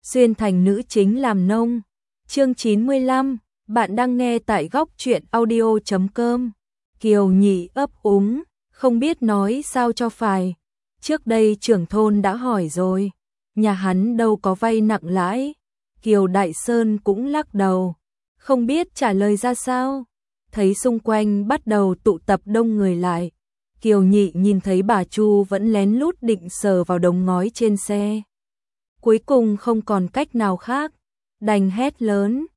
xuyên thành nữ chính làm nông. Chương 95, bạn đang nghe tại góc truyện audio.com. Kiều Nhị ấp úng, không biết nói sao cho phải. Trước đây trưởng thôn đã hỏi rồi, nhà hắn đâu có vay nặng lãi. Kiều Đại Sơn cũng lắc đầu, không biết trả lời ra sao. Thấy xung quanh bắt đầu tụ tập đông người lại, Kiều Nhị nhìn thấy bà Chu vẫn lén lút định sờ vào đống ngói trên xe. Cuối cùng không còn cách nào khác, đành hét lớn,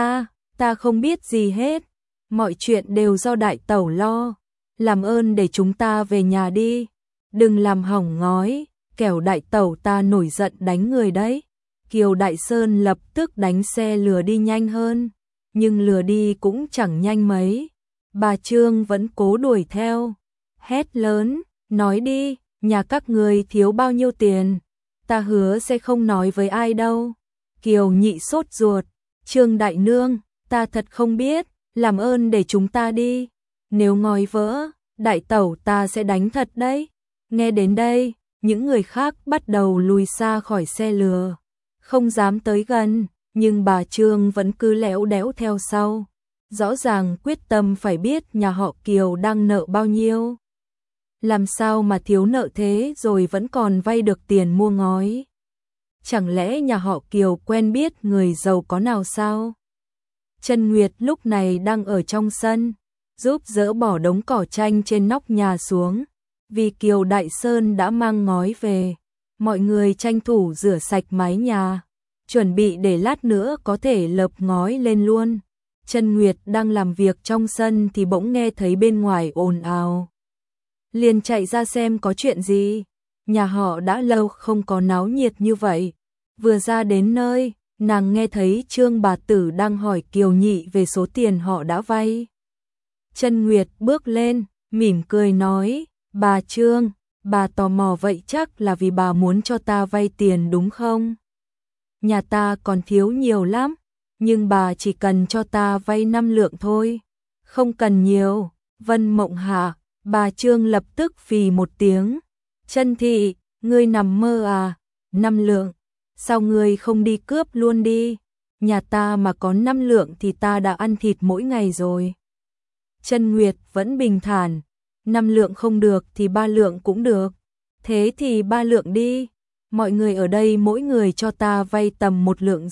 ta không biết gì hết, mọi chuyện đều do đại tẩu lo, làm ơn để chúng ta về nhà đi, đừng làm hỏng ngói, kẻo đại tẩu ta nổi giận đánh người đấy. Kiều Đại Sơn lập tức đánh xe lừa đi nhanh hơn, nhưng lừa đi cũng chẳng nhanh mấy. Bà Trương vẫn cố đuổi theo, hét lớn, nói đi, nhà các người thiếu bao nhiêu tiền, ta hứa sẽ không nói với ai đâu. Kiều Nhị sốt ruột, Trương đại nương, ta thật không biết, làm ơn để chúng ta đi, nếu ngói vỡ, đại tẩu ta sẽ đánh thật đấy. Nghe đến đây, những người khác bắt đầu lùi xa khỏi xe lừa, không dám tới gần, nhưng bà Trương vẫn cứ lẽo đẽo theo sau, rõ ràng quyết tâm phải biết nhà họ Kiều đang nợ bao nhiêu. Làm sao mà thiếu nợ thế rồi vẫn còn vay được tiền mua ngói? Chẳng lẽ nhà họ Kiều quen biết người giàu có nào sao? Trân Nguyệt lúc này đang ở trong sân, giúp dỡ bỏ đống cỏ tranh trên nóc nhà xuống, vì Kiều Đại Sơn đã mang ngói về. Mọi người tranh thủ rửa sạch mái nhà, chuẩn bị để lát nữa có thể lợp ngói lên luôn. Trân Nguyệt đang làm việc trong sân thì bỗng nghe thấy bên ngoài ồn ào, liền chạy ra xem có chuyện gì. Nhà họ đã lâu không có náo nhiệt như vậy. Vừa ra đến nơi, nàng nghe thấy Trương bà tử đang hỏi Kiều Nhị về số tiền họ đã vay. Trân Nguyệt bước lên, mỉm cười nói, bà Trương, bà tò mò vậy chắc là vì bà muốn cho ta vay tiền đúng không? Nhà ta còn thiếu nhiều lắm, nhưng bà chỉ cần cho ta vay 5 lượng thôi, không cần nhiều. Vân Mộng Hạ, bà Trương lập tức phì một tiếng, Trân thị, ngươi nằm mơ à, 5 lượng, sao ngươi không đi cướp luôn đi, nhà ta mà có 5 lượng thì ta đã ăn thịt mỗi ngày rồi. Trân Nguyệt vẫn bình thản, 5 lượng không được thì 3 lượng cũng được, thế thì 3 lượng đi, mọi người ở đây mỗi người cho ta vay tầm 1,5 lượng,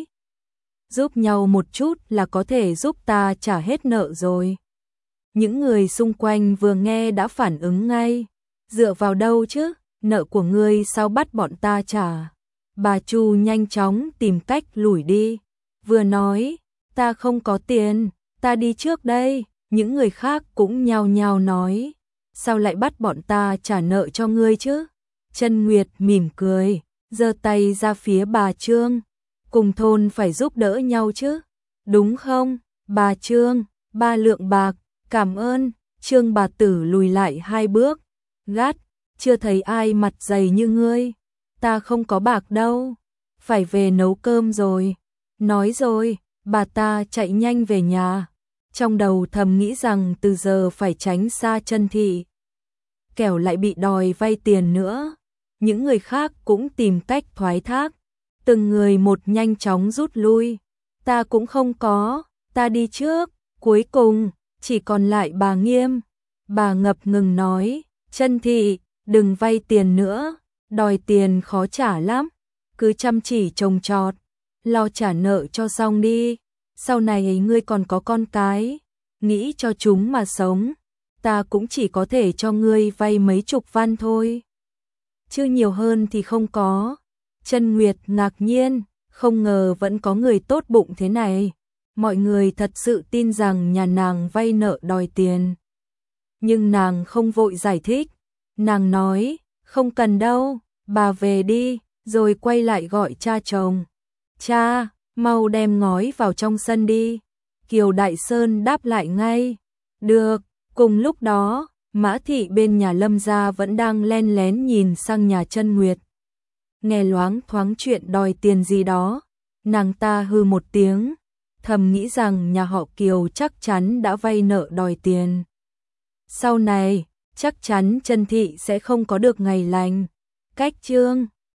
giúp nhau một chút là có thể giúp ta trả hết nợ rồi. Những người xung quanh vừa nghe đã phản ứng ngay, dựa vào đâu chứ, nợ của ngươi sao bắt bọn ta trả. Bà Chu nhanh chóng tìm cách lủi đi, vừa nói, ta không có tiền, ta đi trước đây. Những người khác cũng nhao nhao nói, sao lại bắt bọn ta trả nợ cho ngươi chứ? Trân Nguyệt mỉm cười, giơ tay ra phía bà Trương, cùng thôn phải giúp đỡ nhau chứ, đúng không? Bà Trương, 3 lượng bạc, cảm ơn. Trương bà tử lùi lại 2 bước, gắt, chưa thấy ai mặt dày như ngươi, ta không có bạc đâu, phải về nấu cơm rồi. Nói rồi, bà ta chạy nhanh về nhà, trong đầu thầm nghĩ rằng từ giờ phải tránh xa Trân thị, kẻo lại bị đòi vay tiền nữa. Những người khác cũng tìm cách thoái thác, từng người một nhanh chóng rút lui. Ta cũng không có, ta đi trước. Cuối cùng chỉ còn lại bà Nghiêm. Bà ngập ngừng nói, Trân thị, đừng vay tiền nữa, đòi tiền khó trả lắm, cứ chăm chỉ trồng trọt, lo trả nợ cho xong đi, sau này ngươi còn có con cái, nghĩ cho chúng mà sống, ta cũng chỉ có thể cho ngươi vay mấy chục văn thôi, chứ nhiều hơn thì không có. Trân Nguyệt ngạc nhiên, không ngờ vẫn có người tốt bụng thế này, mọi người thật sự tin rằng nhà nàng vay nợ đòi tiền. Nhưng nàng không vội giải thích, nàng nói, không cần đâu, bà về đi, rồi quay lại gọi cha chồng. Cha, mau đem ngói vào trong sân đi. Kiều Đại Sơn đáp lại ngay, được. Cùng lúc đó, Mã thị bên nhà Lâm gia vẫn đang len lén nhìn sang nhà Trân Nguyệt. Nghe loáng thoáng chuyện đòi tiền gì đó, nàng ta hừ một tiếng, thầm nghĩ rằng nhà họ Kiều chắc chắn đã vay nợ đòi tiền. Sau này, chắc chắn Trân thị sẽ không có được ngày lành. Cách chương